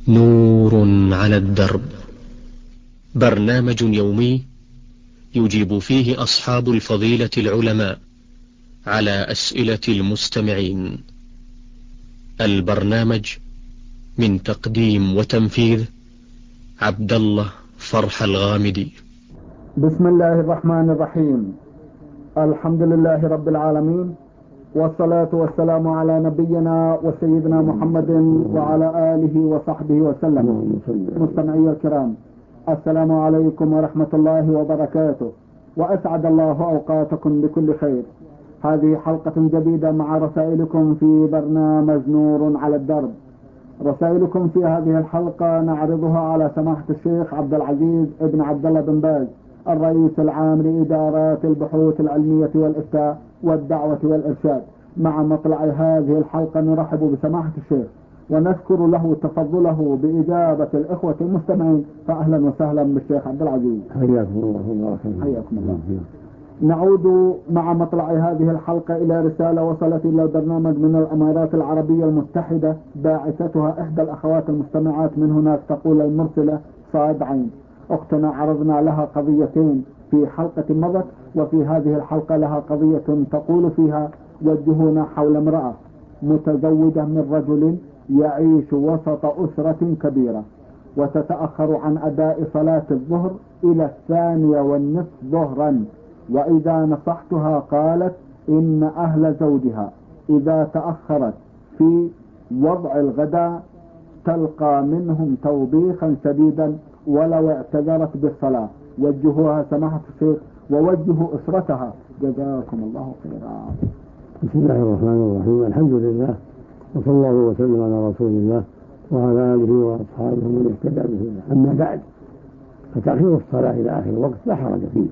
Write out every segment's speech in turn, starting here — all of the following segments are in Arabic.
نور على الدرب، برنامج يومي يجيب فيه أصحاب الفضيلة العلماء على أسئلة المستمعين. البرنامج من تقديم وتنفيذ عبد الله فرح الغامدي. بسم الله الرحمن الرحيم. الحمد لله رب العالمين، والصلاة والسلام على نبينا وسيدنا محمد وعلى آله وصحبه وسلم. مستمعي الكرام، السلام عليكم ورحمة الله وبركاته، وأسعد الله أوقاتكم بكل خير. هذه حلقة جديدة مع رسائلكم في برنامج نور على الدرب. رسائلكم في هذه الحلقة نعرضها على سماحة الشيخ عبد العزيز ابن عبد الله بن باز، الرئيس العام لإدارات البحوث العلمية والإفتاء والدعوة والإرشاد. مع مطلع هذه الحلقة نرحب بسماحة الشيخ ونشكر له تفضله بإجابة الإخوة المستمعين. فأهلا وسهلا بالشيخ عبد العزيز. حياكم الله. حياكم الله. نعود مع مطلع هذه الحلقة إلى رسالة وصلت إلى البرنامج من الأمارات العربية المتحدة، باعثتها إحدى الأخوات المستمعات من هناك. تقول المرسلة صاد عين: أختنا عرضنا لها قضيتين في حلقة مضت، وفي هذه الحلقة لها قضية تقول فيها: وجهونا حول امرأة متزوجة من رجل يعيش وسط أسرة كبيرة، وتتأخر عن أداء صلاة الظهر إلى 2:30 ظهرا، وإذا نصحتها قالت إن أهل زوجها إذا تأخرت في وضع الغداء تلقى منهم توبيخا شديدا ولو اعتذرت بالصلاة. وجهوها سماحة الشيخ ووجهوا أسرتها، جزاكم الله خيرا. بسم الله الرحمن الرحيم. الحمد لله، وصلى الله وسلم على رسول الله وعلى آله وأصحابه من اهتدى بهداه. أما بعد، فتأخير الصلاة إلى آخر الوقت لا حرج فيه،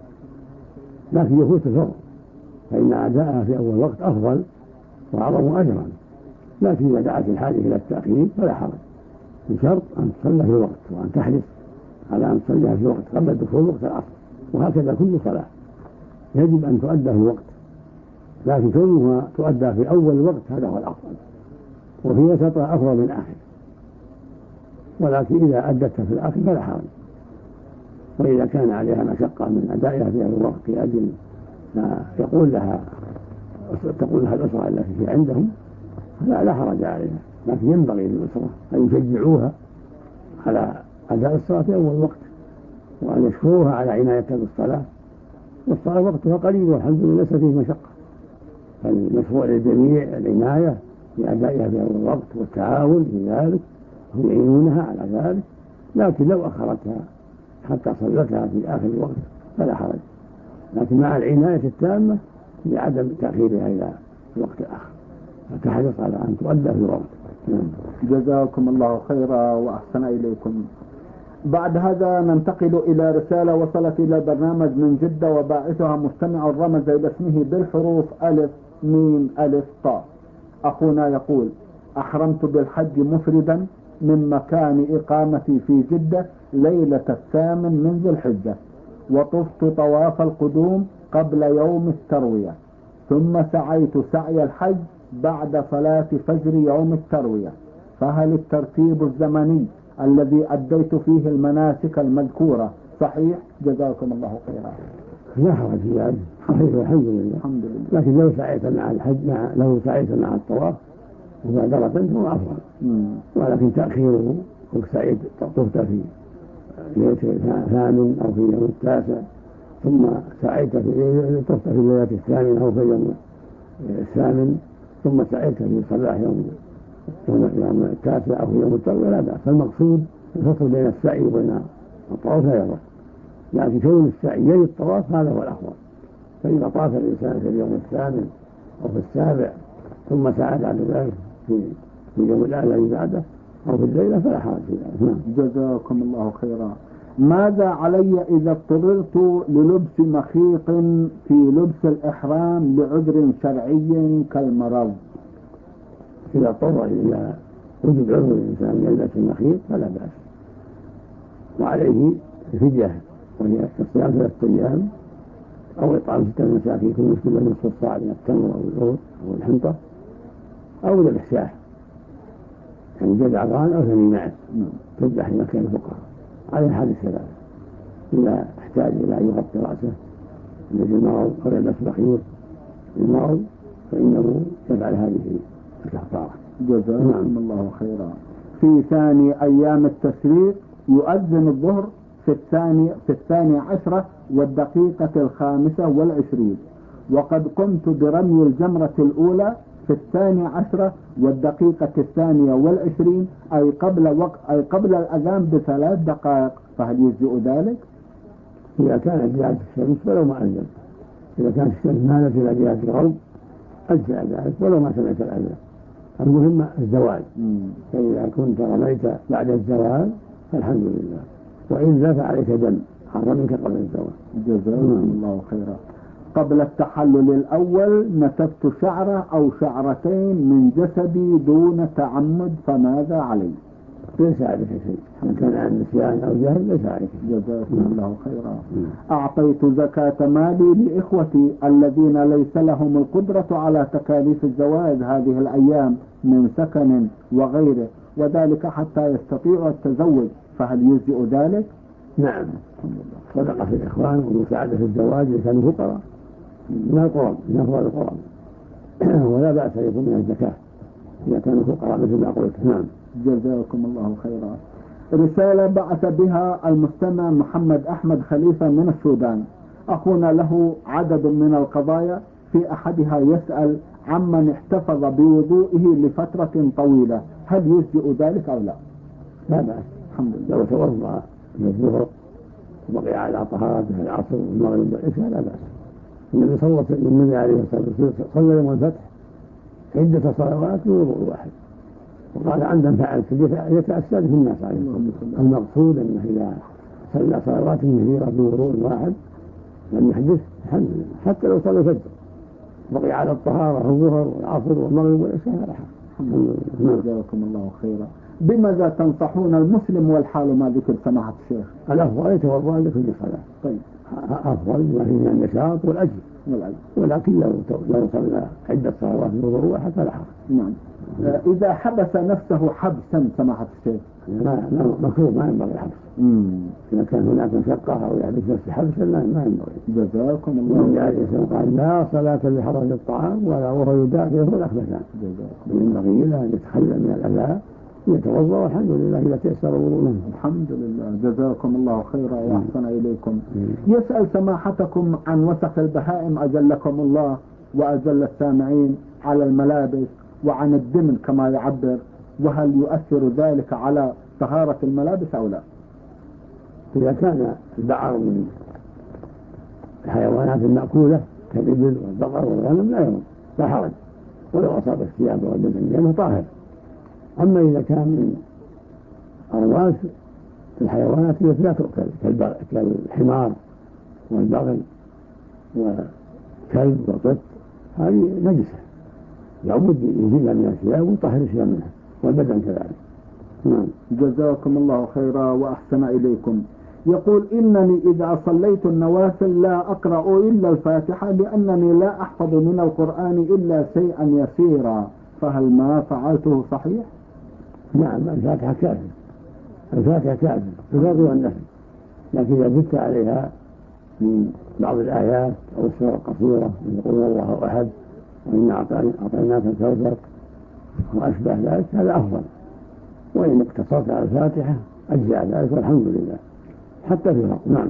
لكن يفوت الفرض، فإن أداءها في أول وقت أفضل وأعظم أجرا. لكن إذا دعت الحاجة إلى التأخير فلا حرج، بشرط أن تصلى في الوقت، وأن تحرص على أن تصليها في وقت قبل دخول وقت العصر. وهكذا كل صلاة يجب أن تؤدى في الوقت، لكن كونها تؤدى في أول وقت هذا هو الأفضل، وفي وسطها أفضل من آخر. ولكن إذا أدتها في الآخر فلا حرج. وإذا كان عليها مشقة من أدائها في أول وقت لأجل ما تقول لها الأسرة التي عندهم لا حرج عليها، لكن ينبغي للأسرة أن يشجعوها على أداء الصلاة في أول وقت، وأن يشكروها على عنايتها بالصلاة. والصلاة وقتها قليل والحمد لله ليس فيه مشقة، فالمشروع للجميع العناية بأدائها في أول وقت والتعاون في ذلك، هم يعينونها على ذلك. لكن لو أخرتها حتى صلتها في آخر الوقت فلا حرج، لكن مع العناية التامة بعدم تأخيرها إلى الوقت الآخر، فتحرص على أن تؤدى في الوقت. جزاكم الله خيرا وأحسن إليكم. بعد هذا ننتقل إلى رسالة وصلت إلى البرنامج من جدة، وباعثها مستمع رمز إلى اسمه بالحروف ألف ميم ألف طاء. أخونا يقول: أحرمت بالحج مفردا من مكان إقامتي في جدة ليلة 8 من ذي الحجة، وطفت طواف القدوم قبل يوم التروية، ثم سعيت سعي الحج بعد صلاة فجر يوم التروية. فهل الترتيب الزمني الذي أديت فيه المناسك المذكورة صحيح؟ جزاكم الله خيرا. لا حرج في ذلك، صحيح الحمد لله. الحمد لله. لكن لو سعيت مع الحج لو سعيت مع الطواف مبادرة هو أفضل، ولكن تأخيره وسعيت طفت في ليلة 8 أو في يوم 9، ثم سعيت طفت في الليلة 8 أو في يوم 8، ثم سعيت في صلاح يوم 9 أو في يوم التروية لا بأس. فالمقصود الفصل بين السعي وبين الطواف لا يضر، لكن كون السعي يلي الطواف هذا هو الأفضل. فإذا طاف الإنسان في اليوم 8 أو في 7 ثم سعى بعد ذلك في اليوم الذي بعده أو في الليلة فلا حرج في ذلك. جزاكم الله خيرا. ماذا علي إذا اضطررت للبس مخيط في لبس الإحرام لعذر شرعي كالمرض؟ إذا اضطر إلى وجود عذر الإنسان يلبس المخيط فلا بأس، وعليه فدية وهي الصيام 3 أيام أو إطعام 6 مساكين كل مسلم نصف الصاع من التمر أو الأرز أو الحنطة، أو ذبح شاة يعني جذع ضان أو ثمين نعم تذبح إذا كان فقراء على حال الثلاثة. إذا احتاج إلى أن يغطي رأسه الذي المرض أو يلبس بخير المرض فإنه يفعل هذه الكفارة. جزاكم الله خيرا. في ثاني أيام التشريق يؤذن الظهر في الثاني عشرة والدقيقة 25، وقد قمت برمي الجمرة الأولى في 12 والدقيقة 22، أي قبل الأذان ب3 دقائق، فهل يجزئ ذلك؟ إذا كانت جهة الشمس ولو ما أذن، إذا كانت الشمس مالت إلى جهة الغرب أجزأ ذلك ولو ما سمعت الأذان. المهم الزوال، فإذا كنت رميت بعد الزوال فالحمد لله، وإلا فعليك دم حرمك قبل الزوال. جزاكم الله خيرا. قبل التحلل الأول نتفت شعرة أو شعرتين من جسدي دون تعمد، فماذا علي؟ ليس عليك شيء، إن كان عن نسيان أو جهل ليس عليك. جزاكم الله خيرا. أعطيت زكاة مالي لإخوتي الذين ليس لهم القدرة على تكاليف الزواج هذه الأيام من سكن وغيره، وذلك حتى يستطيعوا التزوج، فهل يجزئ ذلك؟ نعم، صدقة في الإخوان ومساعدة في الزواج إذا كانوا فقراء من القرآن، من أفضل القرآن، ولا بأس أن يكون من الزكاة إذا كانوا فقراء مثل ما قلت. نعم. جزاكم الله خيرا. رسالة بعث بها المستمع محمد أحمد خليفة من السودان. أخونا له عدد من القضايا، في أحدها يسأل عمن احتفظ بوضوئه لفترة طويلة، هل يجزئ ذلك أو لا؟ لا بأس، الحمد لله. لو توضأ من الظهر وبقي على طهارته العصر والمغرب والعشاء لا بأس. النبي صلى الله عليه وسلم صلى يوم الفتح عدة صلوات بوضوء واحد، وقال عندما فعلت يتأسى به الناس عليه. المقصود أنه إذا صلى صلوات كثيرة بوضوء واحد لم يحدث الحمد لله، حتى لو صلى الفجر بقي على الطهارة الظهر والعصر والمغرب والعشاء لا حرج. جزاكم الله خيرا. بماذا تنصحون المسلم والحال ما ذكر سماحة الشيخ؟ الأفضل يتوضأ لكل صلاة. طيب. أفضل ما فيه من النشاط والأجر، ولكن لو صلى عدة صلوات بوضوء واحد فلا حرج. نعم. إذا حبس نفسه حبسا سماحة الشيخ مكروه، ما ينبغي الحبس. إذا كان هناك مشقة أو يحبس نفسه حبسا ما ينبغي. جزاكم الله خيرا. قال لا صلاة لحضرة الطعام ولا وهو يدافعه الأخبثان. ينبغي له أن يتخلى من الأذى يتوضأ والحمد لله إذا تيسر وضوءه. الحمد لله. جزاكم الله خيرا وأحسن إليكم. يسأل سماحتكم عن وسخ البهائم أجلكم الله وأجل السامعين على الملابس وعن الدمن كما يعبر، وهل يؤثر ذلك على طهارة الملابس أو لا؟ إذا كان البعر من الحيوانات المأكولة كالإبل والبقر والغنم لا حرج ولو أصاب الثياب والدم لأنه طاهر. أما إذا كان من أرواس الحيوانات التي لا تؤكل كالحمار والبغل وكلب وقط هذه نجسة، لابد يزيلها من الثياب ويطهر الثياب منها والبدن كذلك. نعم. جزاكم الله خيرا وأحسن إليكم. يقول إنني إذا صليت النوافل لا أقرأ إلا الفاتحة لأنني لا أحفظ من القرآن إلا شيئا يسيرا، فهل ما فعلته صحيح؟ نعم، الفاتحة كافية، الفاتحة كافية الفرض والنفل، لكن إذا زدت عليها من بعض الآيات أو السورة القصيرة يقول الله أحد وإنا أعطيناك الكوثر وأشبه ذلك هذا أفضل، وإن اقتصرت على الفاتحة أجزاء ذلك والحمد لله حتى في الفرض. نعم.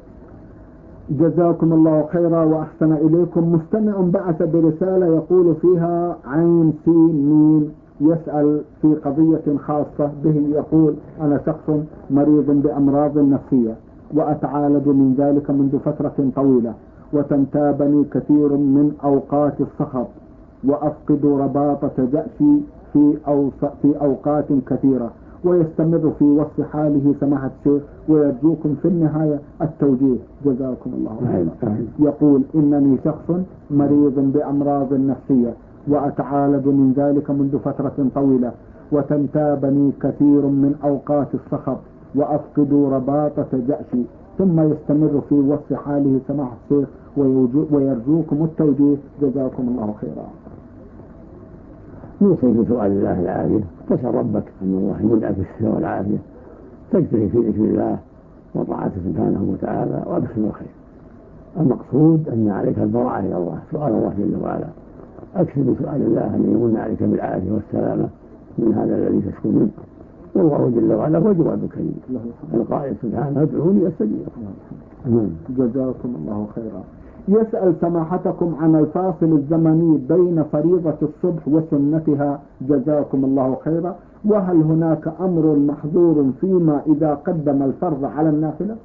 جزاكم الله خيرا وأحسن إليكم. مستمع بعث برسالة يقول فيها عين سين ميم، يسأل في قضية خاصة به. يقول أنا شخص مريض بأمراض نفسية وأتعالج من ذلك منذ فترة طويلة، وتنتابني كثير من أوقات الصخب وأفقد رباطة جأسي في أوقات كثيرة، ويستمر في وصف حاله سماحة الشيخ، ويرجوكم في النهاية التوجيه جزاكم الله خيرا. يقول إنني شخص مريض بأمراض نفسية وأتعالج من ذلك منذ فترة طويلة، وتنتابني كثير من أوقات الصخب وأفقد رباطة جأسي، ثم يستمر في وصف حاله سماحة الشيخ ويرجوكم التوجيه جزاكم الله خيرا. نوصي بسؤال الله العافية، تسأل ربك أن الله يمنعك الشفاء والعافية، تجتهد في ذكر الله وطاعته سبحانه وتعالى وأبشر الخير. المقصود أن عليك البراءة إلى الله، سؤال الله جل وعلا، أكثر بسؤال الله أن يمن عليك بالعافية والسلامة من هذا الذي تشكو منه، والله جل وعلا هو جواب كريم القائل سبحانه ادعوني أستجيب لكم. جزاكم الله خيرا. يسأل سماحتكم عن الفاصل الزمني بين فريضة الصبح وسنتها جزاكم الله خيرا، وهل هناك أمر محظور فيما إذا قدم الفرض على النافلة؟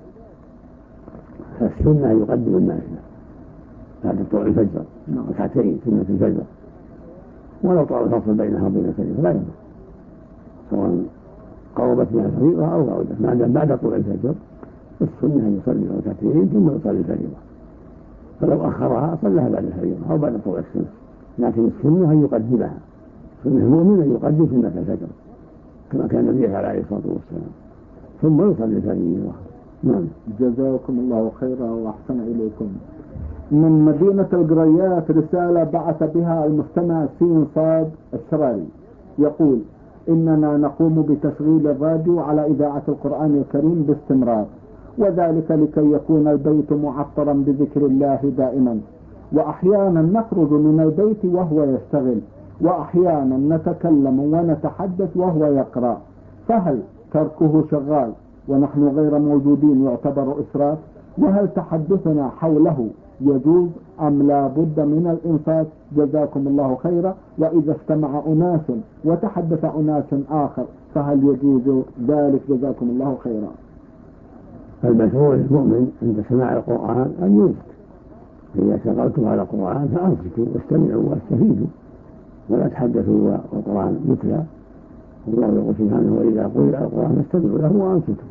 السنة يقدم النافلة بعد طلوع الفجر ركعتين سنة الفجر، ولو طال الفصل بينها وبين الفجر لا يضر، سواء قربت من الفريضة أو بعدت، ما دام بعد طلوع الفجر السنة أن يصلي ركعتين ثم يصلي الفريضة، فلو أخرها صلىها بعد الفريضة أو بعد طلوع الشمس، لكن السنة أن يقدمها، سنة المؤمن أن يقدم سنة الفجر كما كان النبي عليه الصلاة والسلام ثم يصلي الفريضة. نعم. جزاكم الله خيرا وأحسن إليكم. من مدينة القريات رسالة بعث بها المستمع سين صاد الشراري، يقول: إننا نقوم بتشغيل الراديو على إذاعة القرآن الكريم باستمرار، وذلك لكي يكون البيت معطرا بذكر الله دائما، وأحيانا نخرج من البيت وهو يشتغل، وأحيانا نتكلم ونتحدث وهو يقرأ، فهل تركه شغال ونحن غير موجودين يعتبر إسراف؟ وهل تحدثنا حوله يجوز أم لا بد من الإنصات؟ جزاكم الله خيرا. وإذا استمع أناس وتحدث أناس آخر فهل يجوز ذلك؟ جزاكم الله خيرا. المشروع للمؤمن عند سماع القرآن أن ينصت، إذا شغلتم على القرآن فأنصتوا واستمعوا واستفيدوا ولا تحدثوا والقرآن يتلى، والله يقول سبحانه: وإذا قرئ القرآن فاستمعوا له وأنصتوا.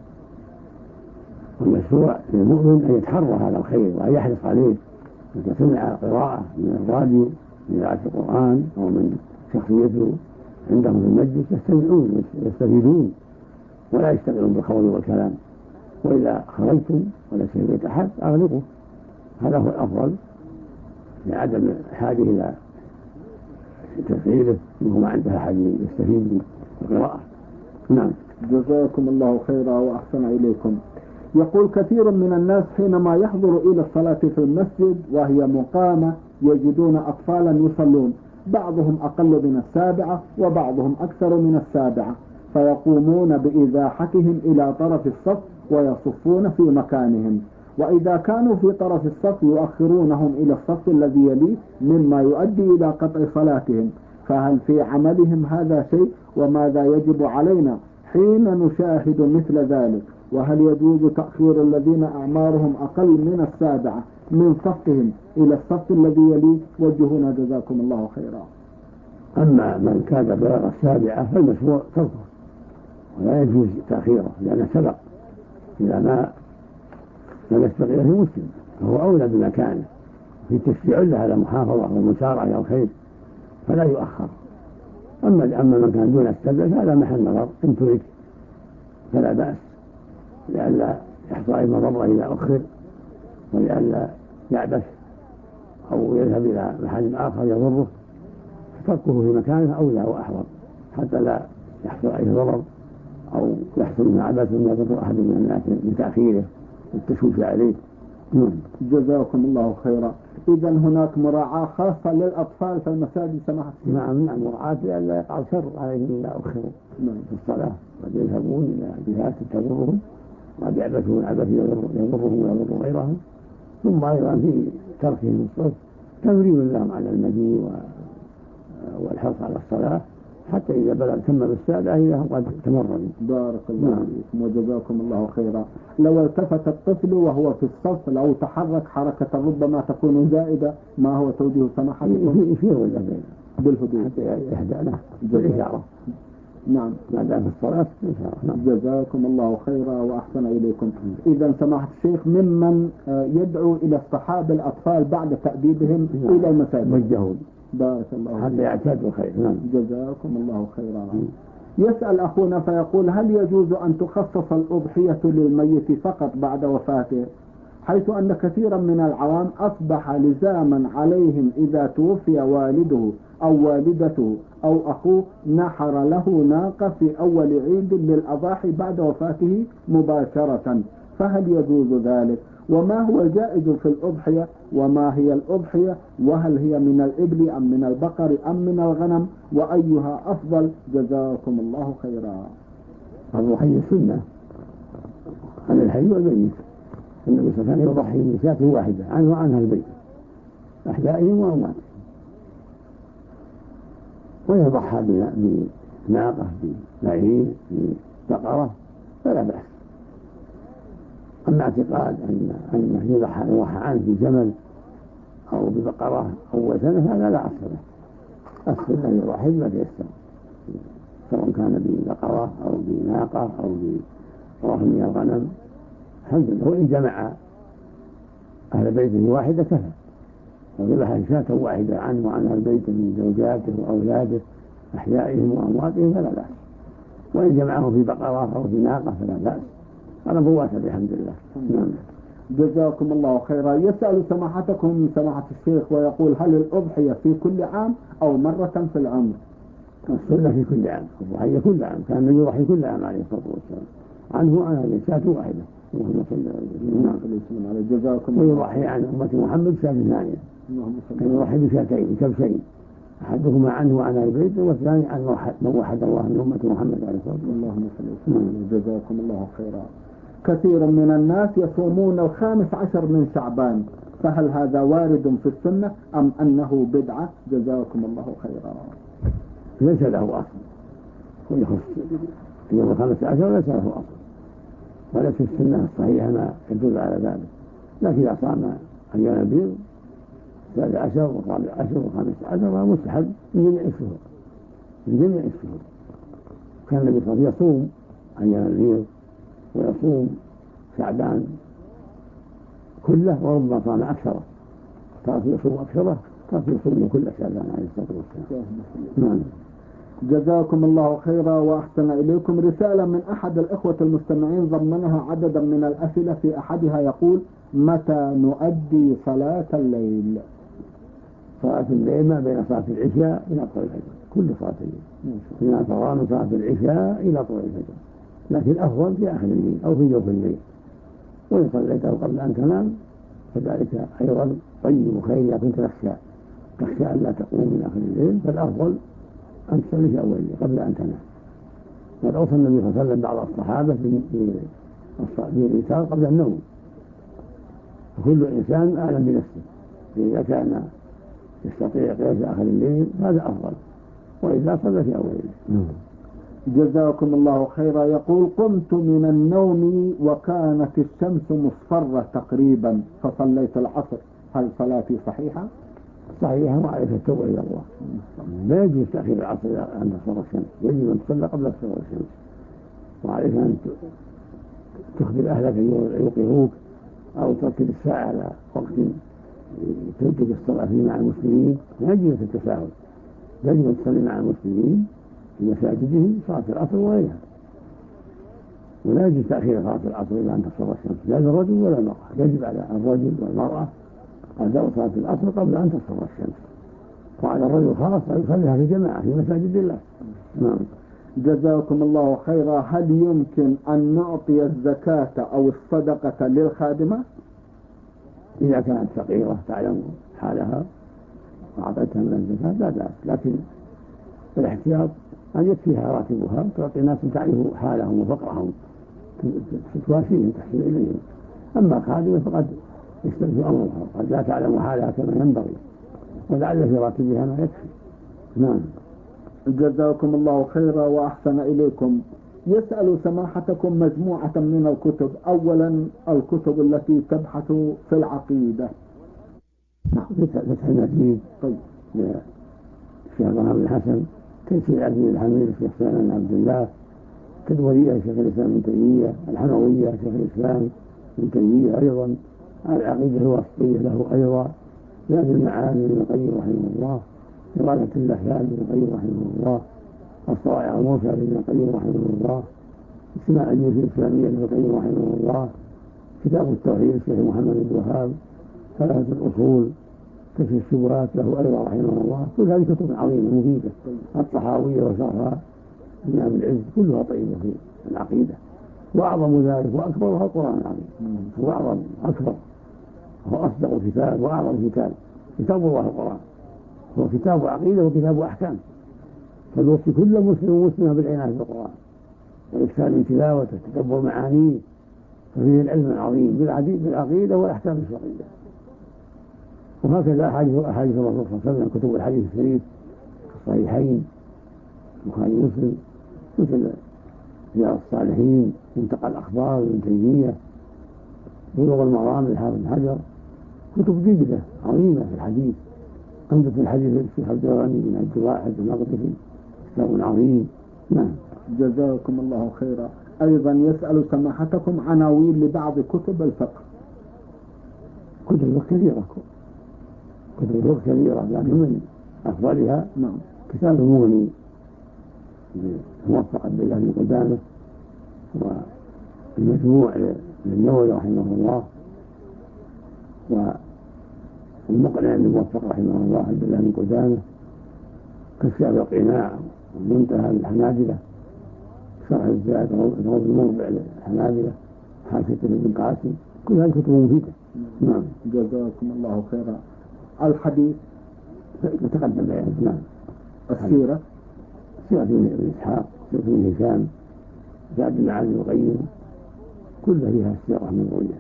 والمشروع للمؤمن أن يتحرى هذا الخير وأن يحرص عليه، إذا سمع قراءة من الراديو من إذاعة القرآن أو من شخصيته عندهم في المجلس يستمعون ويستفيدون ولا يشتغلون بالقول والكلام، وإذا خرجتم ولا سمعت أحد أغلقوا، هذا هو الأفضل لعدم الحاجة إلى تفعيله وهو ما عنده أحد يستفيد بالقراءة. نعم. جزاكم الله خيرا وأحسن إليكم. يقول: كثير من الناس حينما يحضر إلى الصلاة في المسجد وهي مقامة يجدون أطفالا يصلون، بعضهم أقل من 7 وبعضهم أكثر من 7، فيقومون بإزاحتهم إلى طرف الصف ويصفون في مكانهم، وإذا كانوا في طرف الصف يؤخرونهم إلى الصف الذي يليه مما يؤدي إلى قطع صلاتهم، فهل في عملهم هذا شيء؟ وماذا يجب علينا حين نشاهد مثل ذلك؟ وهل يجوز تأخير الذين أعمارهم أقل من 7 من صفهم إلى الصف الذي يليه؟ وجهونا جزاكم الله خيرا. أما من كان بلغ 7 فالمشروع تركه ولا يجوز تأخيره، لأنه سبق إذا ما لم يسبق إليه مسلم فهو أولى بمكانه في تشجيع له على المحافظة والمسارعة إلى الخير فلا يؤخر. أما من كان دون 7 فهذا محل نظر، إن ترك فلا بأس، لئلا يحصل أي مضرة إذا أخر ولئلا يعبث أو يذهب إلى محل آخر يضره، فتركه في مكانه أولى وأحوط حتى لا يحصل أي ضرر أو يحصل من عبث يضر أحد من الناس بتأخيره والتشويش عليه. جزاكم الله خيرا. إذا هناك مراعاة خاصة للأطفال في المساجد سماحة؟ نعم، مراعاة لئلا يقع شر عليهم إذا أخروا في الصلاة، قد يذهبون إلى جهات تضرهم وقد يعبثون عبث يضرهم ويضر غيرهم. ثم أيضا في تركهم الصف تمرين لهم على المجيء والحرص على الصلاة حتى إذا بلغ تم 7 إذا هم قد تمرنوا. بارك الله فيكم وجزاكم الله خيرا. لو التفت الطفل وهو في الصف لو تحرك حركة ربما تكون زائدة، ما هو توجيه سماحتكم؟ في ولا بالهدوء حتى يهدأ له بالإشارة. نعم، ما دام في الصلاة. جزاكم الله خيرا وأحسن إليكم. إذا سماحة الشيخ ممن يدعو إلى اصطحاب الأطفال بعد تأديبهم إلى المساجد وجههم. بارك الله حتى يعتادوا الخير. جزاكم الله خيرا. يسأل أخونا فيقول: هل يجوز أن تخصص الأضحية للميت فقط بعد وفاته، حيث أن كثيرا من العوام أصبح لزاما عليهم إذا توفي والده أو والدته أو أخوه نحر له ناقة في أول عيد للأضاحي بعد وفاته مباشرة، فهل يجوز ذلك؟ وما هو الجائز في الأضحية؟ وما هي الأضحية؟ وهل هي من الإبل أم من البقر أم من الغنم؟ وأيها أفضل؟ جزاكم الله خيرا. الضحية سنة عن الحي والميت. النبي صلى الله عليه وسلم يضحي من شاة واحدة عنه وعنها البيت أحيائهم وأمواتهم، ويضحى بناقة ببعير ببقرة فلا بأس. أما اعتقاد أنه يضحى عنه بجمل أو ببقرة أو وثنة هذا لا أصل له. السنة يضحي بما تيسر، سواء كان ببقرة أو بناقة أو بطرف من الغنم الحمد لله. وإن جمع أهل بيته واحدة كفى، وذبح شاة واحدة عنه وعن أهل بيته من زوجاته وأولاده أحيائهم وأمواتهم فلا بأس، وإن جمعهم في بقرة أو في ناقة فلا بأس، أنا بواسع بحمد الله. نعم. جزاكم الله خيرا. يسأل سماحتكم سماحة الشيخ ويقول: هل الأضحية في كل عام أو مرة في العمر؟ السنة في كل عام، الضحية كل عام، كان النبي يضحي كل عام عليه الصلاة والسلام عنه وعن شاة واحدة. اللهم صل على جزاكم. ويضحي عن أمة محمد شاة ثانية، كان يضحي بشاتين كبشين، أحدهما عنه وعن البيت والثاني عن من وحد الله من أمة محمد عليه الصلاة والسلام. اللهم صل وسلم. جزاكم الله خيرا. كثير من الناس يصومون 15 من شعبان، فهل هذا وارد في السنة أم أنه بدعة؟ جزاكم الله خيرا. ليس له أصل، ويخص يوم 15 ليس له أصل، وليس في السنة الصحيحة ما يدل على ذلك، لكن إذا صام أيام البيض 13 و14 و15 فهو مستحب من جميع الشهور، من جميع الشهور. كان النبي صلى الله عليه وسلم يصوم أيام البيض ويصوم شعبان كله، وربما صام أكثره، ترك يصوم أكثره، ترك يصوم كل شعبان عليه الصلاة والسلام. نعم. جزاكم الله خيرا وأحسن إليكم. رسالة من أحد الإخوة المستمعين ضمنها عددا من الأسئلة، في أحدها يقول: متى نؤدي صلاة الليل؟ صلاة الليل ما بين صلاة العشاء إلى طلوع الفجر، كل صلاة الليل من فرام صلاة العشاء إلى طلوع الفجر، لكن الأفضل في آخر الليل أو في جوف الليل، وإن صليته قبل أن تنام فذلك أيضا طيب وخير. إذا كنت تخشى أن لا تقوم من آخر الليل فالأفضل أن تصلي في أول الليل قبل أن تنام. وقد أوصى النبي صلى الله عليه وسلم بعض الصحابة بالإيثار قبل النوم، وكل إنسان أعلم بنفسه، إذا كان يستطيع قيام في آخر الليل هذا أفضل، وإذا صلى في أول الليل. جزاكم الله خيرا. يقول: قمت من النوم وكانت الشمس مصفرة تقريبا فصليت العصر، هل صلاتي صحيحة؟ صحيحة، وعليك التوبة إلى الله. لا يجوز تأخير العصر عند تصفر الشمس، يجب أن تصلى قبل تصفر الشمس، وعليك أن تخبر أهلك يوقظوك أو تركب الساعة على وقت تنتج الصلاة فيه مع المسلمين. لا يجوز التساهل، يجب أن تصلي مع المسلمين في مساجدهم صلاة العصر وغيرها، ولا يجوز تأخير صلاة العصر إلى أن تصفر الشمس، لا للرجل ولا المرأة. يجب على الرجل والمرأة أداء صلاة العصر قبل أن تصفر الشمس، وعلى الرجل خاص أن يصليها في جماعة في مساجد الله. نعم. جزاكم الله خيرا. هل يمكن أن نعطي الزكاة أو الصدقة للخادمة؟ إذا كانت فقيرة تعلم حالها وأعطيتها من الزكاة لا بأس، لكن الاحتياط أن يكفيها راتبها، تعطي ناس تعرف حالهم وفقرهم تواسيهم تحسن إليهم. أما خادمة فقد يختلف أمرها، قد لا تعلم حالها كما ينبغي، ولعل في راتبها ما يكفي. نعم. جزاكم الله خيرا وأحسن إليكم. يسأل سماحتكم مجموعة من الكتب. أولا الكتب التي تبحث في العقيدة. فتح المجيد الشيخ محمد الحسن، تيسير عبد الحميد الشيخ سالم عبد الله، تدورية شيخ الإسلام ابن تيمية، الحموية شيخ الإسلام ابن تيمية أيضا، العقيدة الوسطية له أيضا، زاد المعاني ابن القيم رحمه الله، إرادة اللحيان ابن القيم رحمه الله، الصواعق المرسلة ابن القيم رحمه الله، اسماء الجيوش الإسلامية ابن القيم رحمه الله، كتاب التوحيد الشيخ محمد بن الوهاب، ثلاثة الأصول، كشف الشبهات له أيضا رحمه الله. كل هذه كتب عظيمة مفيدة، الطحاوية وشرحها من أهل العز كلها طيبة في العقيدة. وأعظم ذلك وأكبرها القرآن العظيم، هو أعظم أكبر، هو أصدق كتاب وأعظم كتاب الله القرآن، هو كتاب عقيدة وكتاب أحكام. فالوصي كل مسلم ومسلمة بالعناية بالقرآن والإكثار من تلاوته تدبر معانيه، ففيه العلم العظيم بالعقيدة والأحكام الشرعية. وهكذا أحاديث الرسول صلى الله عليه وسلم، كتب الحديث الشريف في الصحيحين البخاري ومسلم، مثل رياض الصالحين، منتقى الأخبار ابن تيمية، بلوغ المرام للحافظ بن حجر، كتب جيدة عظيمة في الحديث. عمدة الحديث الشيخ عبد الغني بن عبد الواحد المقدسي، كتاب عظيم. نعم. جزاكم الله خيرا. أيضا يسأل سماحتكم عناوين لبعض كتب الفقه. كتب الفقه كثيرة، لكن من أفضلها كتاب المغني موفق عبد الله بن قدامة، والمجموع للنووي رحمه الله، والمقنع للموفق رحمه الله عبد الله بن قدامة، كشاف القناع والمنتهى للحنابلة، شرح الزاد روض المربع للحنابلة، حاشية ابن قاسم، كل هذه كتب مفيدة. نعم. جزاكم الله خيرا. الحديث يتقدم بيان. نعم. السيرة، سيرة ابن إسحاق، سيرة ابن هشام، زاد المعاد القيم، كلها فيها السيرة النبوية.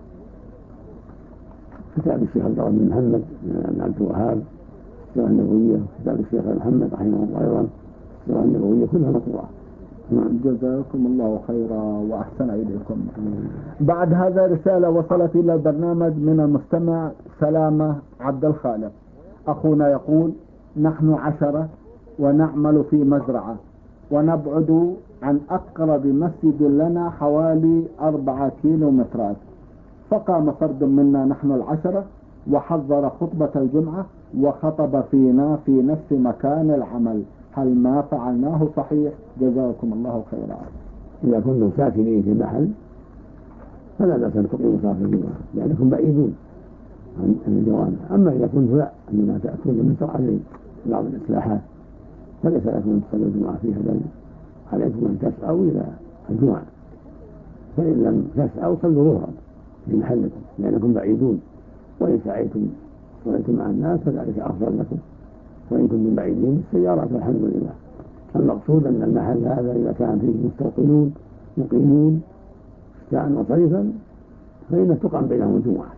كتاب الشيخ عبد الله بن محمد بن عبد الوهاب السيرة النبوية، كتاب الشيخ محمد رحمه الله أيضا السيرة النبوية، كلها مطبوعة. جزاكم الله خيرا وأحسن إليكم. بعد هذا رسالة وصلت إلى البرنامج من المستمع سلامة عبد الخالق. أخونا يقول: نحن 10 ونعمل في مزرعة، ونبعد عن أقرب مسجد لنا حوالي 4 كيلومترات. فقام فرد منا نحن 10 وحضر خطبة الجمعة وخطب فينا في نفس مكان العمل، هل ما فعلناه صحيح؟ جزاكم الله خيرا. إذا كنتم ساكنين في محل فلا بأس أن تقيموا صلاة الجمعة لأنكم بعيدون عن الجوامع. أما إذا كنتم لا أننا تأتون من سرعة بعض الإصلاحات فليس لكم أن تصلوا الجمعة فيها، بل عليكم أن تسعوا إلى الجمعة، فإن لم تسعوا صلوا ظهرا في محلكم لأنكم بعيدون، وإن سعيتم صليتم مع الناس فذلك أفضل لكم، وإن كنتم بعيدين بالسيارة فالحمد لله. المقصود أن المحل هذا إذا كان فيه مستوطنون مقيمون شتاء وصيفا فإن تقام بينهم الجمعة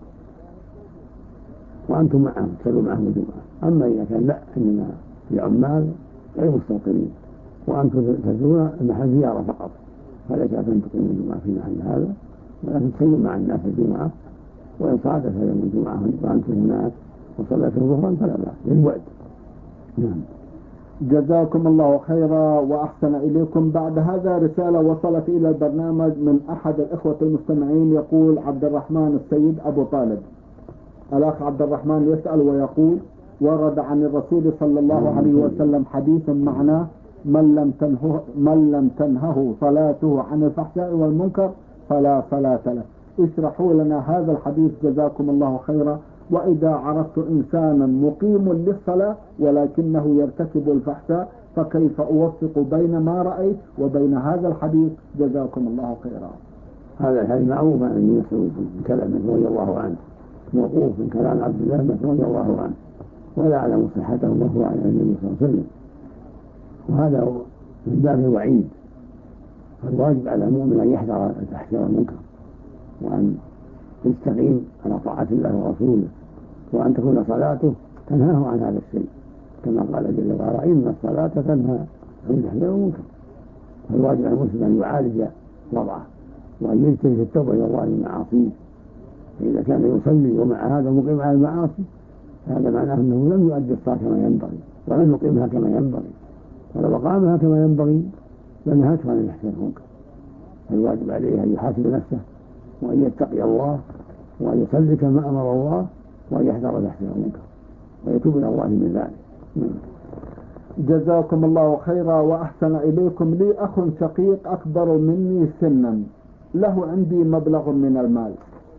وأنتم معهم تصلوا معهم الجمعة. أما إذا كان لا إننا في عمال غير مستوطنين وأنتم تزورون المحل زيارة فقط فليس أن تقيموا الجمعة في محل هذا، ولكن تصلوا مع الناس الجمعة، وإن صادف يوم الجمعة وأنتم هناك وصليتم ظهرا فلا بأس للوعد. نعم. جزاكم الله خيرا وأحسن إليكم. بعد هذا رسالة وصلت إلى البرنامج من أحد الإخوة المستمعين، يقول عبد الرحمن السيد أبو طالب. الأخ عبد الرحمن يسأل ويقول: ورد عن الرسول صلى الله عليه وسلم حديث معناه: من لم تنهه صلاته عن الفحشاء والمنكر فلا صلاة له. اشرحوا لنا هذا الحديث جزاكم الله خيرا. وإذا عرفت إنسانا مقيم للصلاة ولكنه يرتكب الفحشاء فكيف أوفق بين ما رأيت وبين هذا الحديث؟ جزاكم الله خيرا. هذا الحديث معروف عن ابن مسعود من كلامه رضي الله عنه، موقوف من كلام عبد الله بن رضي الله عنه، ولا أعلم صحته مرفوعا عن النبي صلى الله عليه وسلم، وهذا من باب الوعيد. فالواجب على المؤمن أن يحذر الفحشاء والمنكر، وأن يستقيم على طاعة الله ورسوله، وأن تكون صلاته تنهاه عن هذا الشيء، كما قال جل وعلا: إن الصلاة تنهى عن الفحشاء والمنكر. فالواجب على المسلم أن يعالج وضعه وأن يجتهد في التوبة إلى الله من معاصيه. فإذا كان يصلي ومع هذا مقيم على المعاصي هذا معناه أنه لم يؤدي الصلاة كما ينبغي ولم يقيمها كما ينبغي، ولو أقامها كما ينبغي لنهته عن الفحشاء والمنكر. فالواجب عليه أن يحاسب نفسه وأن يتقي الله وأن يصلي كما أمر الله وأن يحذر الفحشاء والمنكر ويتوب إلى الله من ذلك. جزاكم الله خيرا وأحسن إليكم. لي أخ شقيق أكبر مني سنا، له عندي مبلغ من المال،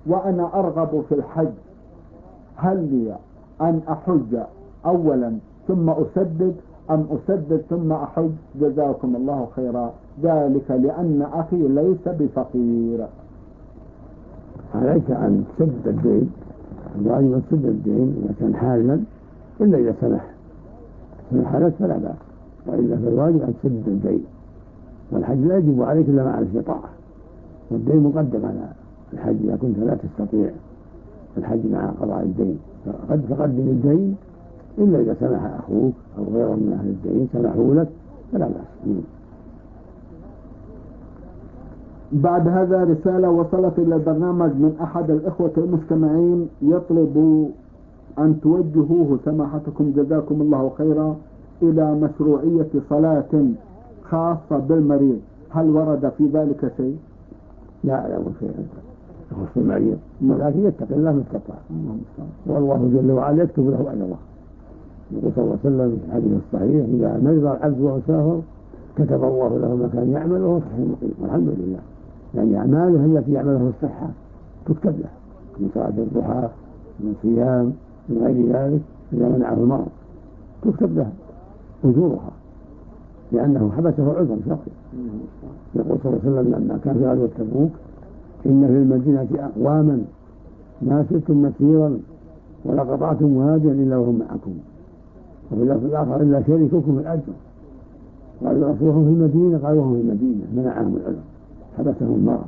وأنا أرغب في الحج، هل لي أن أحج أولا ثم أسدد أم أسدد ثم أحج؟ جزاكم الله خيرا. ذلك لأن أخي ليس بفقير. عليك أن تسدد الدين، الواجب أن تسدد الدين إذا كان حالا، إلا إذا سمح حالك فلا بأس، وإلا فالواجب أن تسدد الدين. والحج لا يجب عليك إلا مع الاستطاعة، والدين مقدم على الحج إذا كنت لا تستطيع الحج مع قضاء الدين، فقد تقدم الدين إلا إذا سمح أخوك أو غيره من أهل الدين سمحوا لك فلا بأس. بعد هذا رسالة وصلت إلى البرنامج من أحد الإخوة المستمعين يطلب أن توجهوه سماحتكم جزاكم الله خيرا إلى مشروعية صلاة خاصة بالمريض، هل ورد في ذلك شيء؟ لا أعلم شيئا يخص المريض، ولكن يتقي الله ما استطاع، والله جل وعلا يكتب له أجره. يقول صلى الله عليه وسلم في الحديث الصحيح: إذا مرض العبد وهو سافر كتب الله له ما كان يعمل وهو صحيح مقيم. والحمد لله، يعني أعماله التي يعملها في الصحة تكتب له، من صلاة الضحى، من صيام، من غير ذلك، إذا منعه المرض تكتب له أجورها، لأنه حبسه عذر شخصي. يقول صلى الله عليه وسلم لما كان في غزوة تبوك: إن في المدينة أقواما ما سرتم مسيرا ولا قطعتم واديا إلا وهم معكم، وفي اللفظ الآخر: إلا شريككم في الأجر. قالوا: رسولهم في المدينة؟ قالوا: وهم في المدينة. منعهم العذر، حبسهم المرض.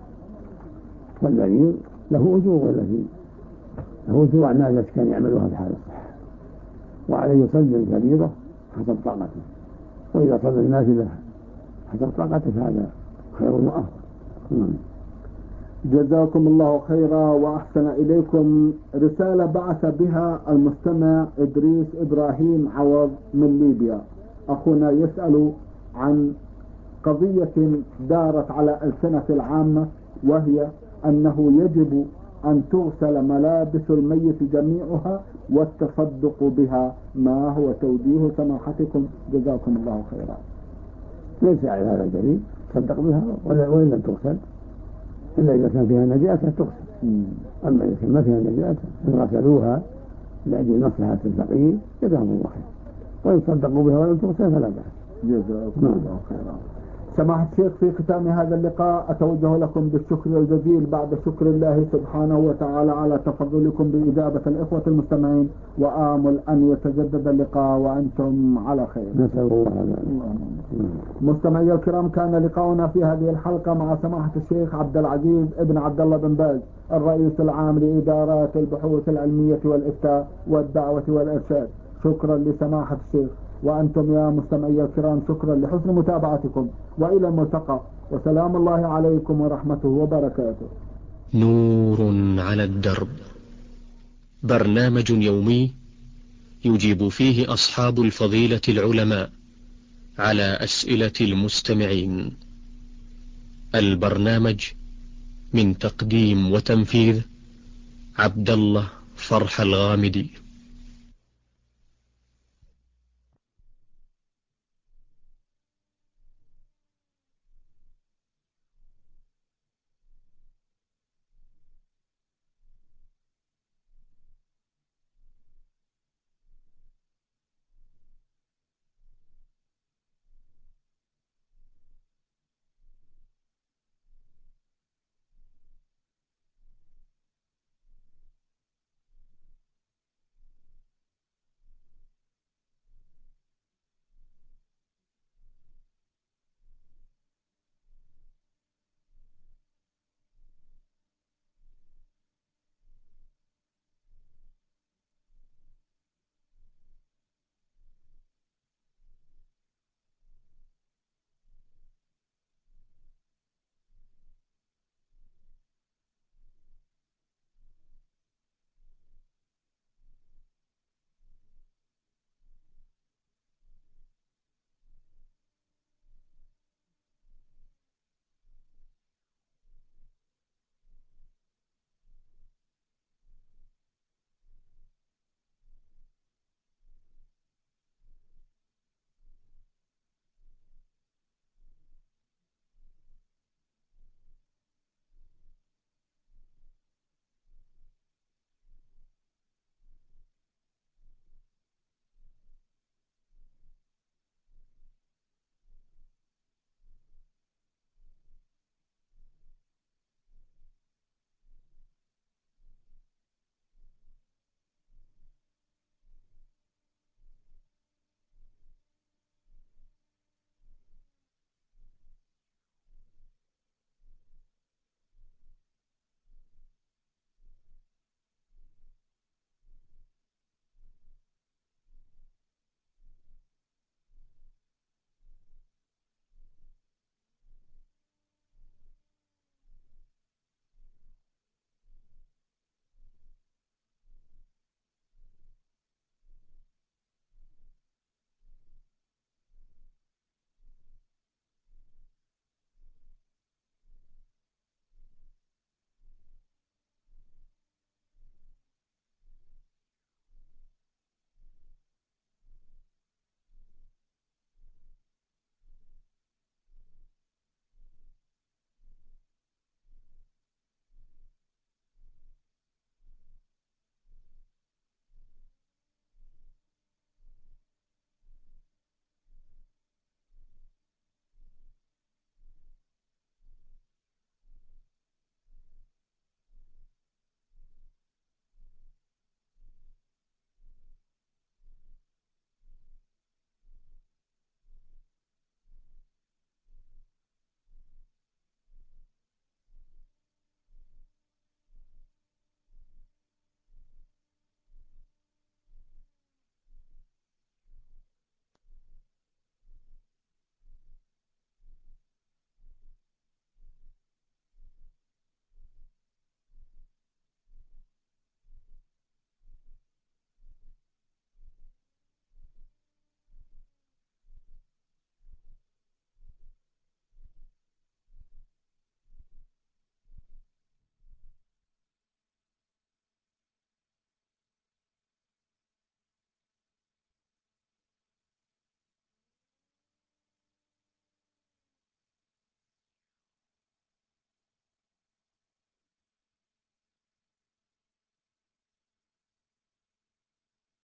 والمريض له أجور، والذي له أجور أعمال التي كان يعملها في حال الصحة، وعليه يصلي الفريضة حسب طاقته، وإذا صلى النافلة حسب طاقته فهذا خير وأفضل. جزاكم الله خيرا وأحسن إليكم. رسالة بعث بها المستمع إدريس إبراهيم عوض من ليبيا. أخونا يسأل عن قضية دارت على ألسنة العامة، وهي أنه يجب أن تغسل ملابس الميت جميعها والتصدق بها، ما هو توجيه سماحتكم جزاكم الله خيرا؟ ليس على هذا دليل، تصدق بها وإن لم تغسل، إلا إذا كان فيها نجاسة تغسل. أما إذا كان ما فيها نجاسة إن غسلوها لأجل مصلحة الفقير جزاهم الله خير، وإن صدقوا بها ولم تغسل فلا بأس. جزاكم الله خيرا. سماحة الشيخ، في ختام هذا اللقاء أتوجه لكم بالشكر الجزيل بعد شكر الله سبحانه وتعالى على تفضلكم بإجابة الإخوة المستمعين، وآمل أن يتجدد اللقاء وأنتم على خير. نسأل الله. مستمعي الكرام، كان لقاؤنا في هذه الحلقة مع سماحة الشيخ عبد العزيز ابن عبد الله بن باز، الرئيس العام لإدارات البحوث العلمية والإفتاء والدعوة والإرشاد. شكرا لسماحة الشيخ، وأنتم يا مستمعي الكرام شكرا لحسن متابعتكم، وإلى الملتقى، وسلام الله عليكم ورحمته وبركاته. نور على الدرب، برنامج يومي يجيب فيه أصحاب الفضيلة العلماء على أسئلة المستمعين. البرنامج من تقديم وتنفيذ عبد الله فرح الغامدي.